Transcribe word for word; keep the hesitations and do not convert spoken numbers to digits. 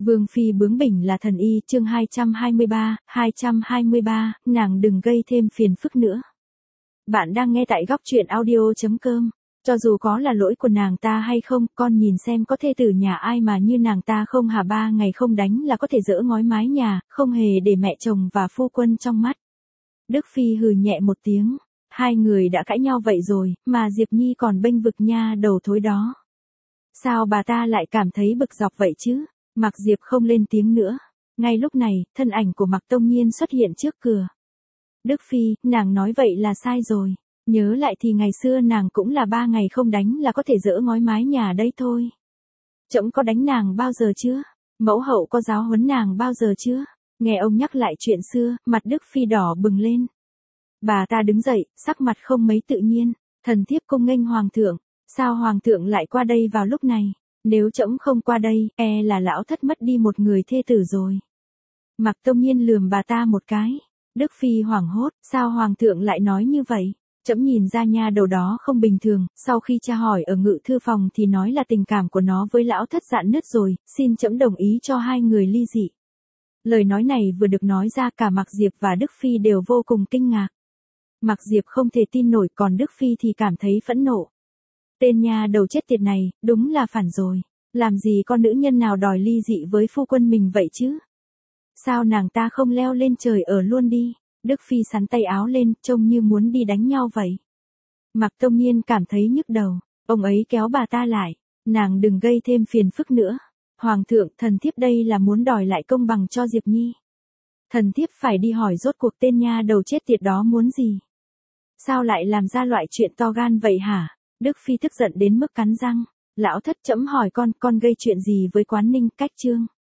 Vương phi bướng bỉnh là thần y, chương hai trăm hai mươi ba, hai trăm hai mươi ba, nàng đừng gây thêm phiền phức nữa. Bạn đang nghe tại góc truyện audio chấm com. Cho dù có là lỗi của nàng ta hay không, con nhìn xem có thê tử nhà ai mà như nàng ta không hả, ba ngày không đánh là có thể dỡ ngói mái nhà, không hề để mẹ chồng và phu quân trong mắt. Đức phi hừ nhẹ một tiếng, hai người đã cãi nhau vậy rồi, mà Diệp Nhi còn bênh vực nha đầu thối đó. Sao bà ta lại cảm thấy bực dọc vậy chứ? Mạc Diệp không lên tiếng nữa. Ngay lúc này, thân ảnh của Mạc Tông Nhiên xuất hiện trước cửa. Đức phi, nàng nói vậy là sai rồi. Nhớ lại thì ngày xưa nàng cũng là ba ngày không đánh là có thể dỡ ngói mái nhà đấy thôi. Trẫm có đánh nàng bao giờ chưa? Mẫu hậu có giáo huấn nàng bao giờ chưa? Nghe ông nhắc lại chuyện xưa, mặt Đức phi đỏ bừng lên. Bà ta đứng dậy, sắc mặt không mấy tự nhiên. Thần thiếp cung nghênh hoàng thượng. Sao hoàng thượng lại qua đây vào lúc này? Nếu trẫm không qua đây, e là lão thất mất đi một người thê tử rồi. Mạc Tông Nhiên lườm bà ta một cái. Đức phi hoảng hốt, sao hoàng thượng lại nói như vậy? Trẫm nhìn ra nha đầu đó không bình thường, sau khi tra hỏi ở ngự thư phòng thì nói là tình cảm của nó với lão thất rạn nứt rồi, xin trẫm đồng ý cho hai người ly dị. Lời nói này vừa được nói ra, cả Mạc Diệp và Đức phi đều vô cùng kinh ngạc. Mạc Diệp không thể tin nổi, còn Đức phi thì cảm thấy phẫn nộ. Tên nha đầu chết tiệt này, đúng là phản rồi. Làm gì con nữ nhân nào đòi ly dị với phu quân mình vậy chứ? Sao nàng ta không leo lên trời ở luôn đi? Đức phi sắn tay áo lên, trông như muốn đi đánh nhau vậy. Mạc Tông Nhiên cảm thấy nhức đầu. Ông ấy kéo bà ta lại. Nàng đừng gây thêm phiền phức nữa. Hoàng thượng, thần thiếp đây là muốn đòi lại công bằng cho Diệp Nhi. Thần thiếp phải đi hỏi rốt cuộc tên nha đầu chết tiệt đó muốn gì? Sao lại làm ra loại chuyện to gan vậy hả? Đức phi tức giận đến mức cắn răng. Lão thất, trẫm hỏi con, con gây chuyện gì với Quán Ninh, Cách Trương?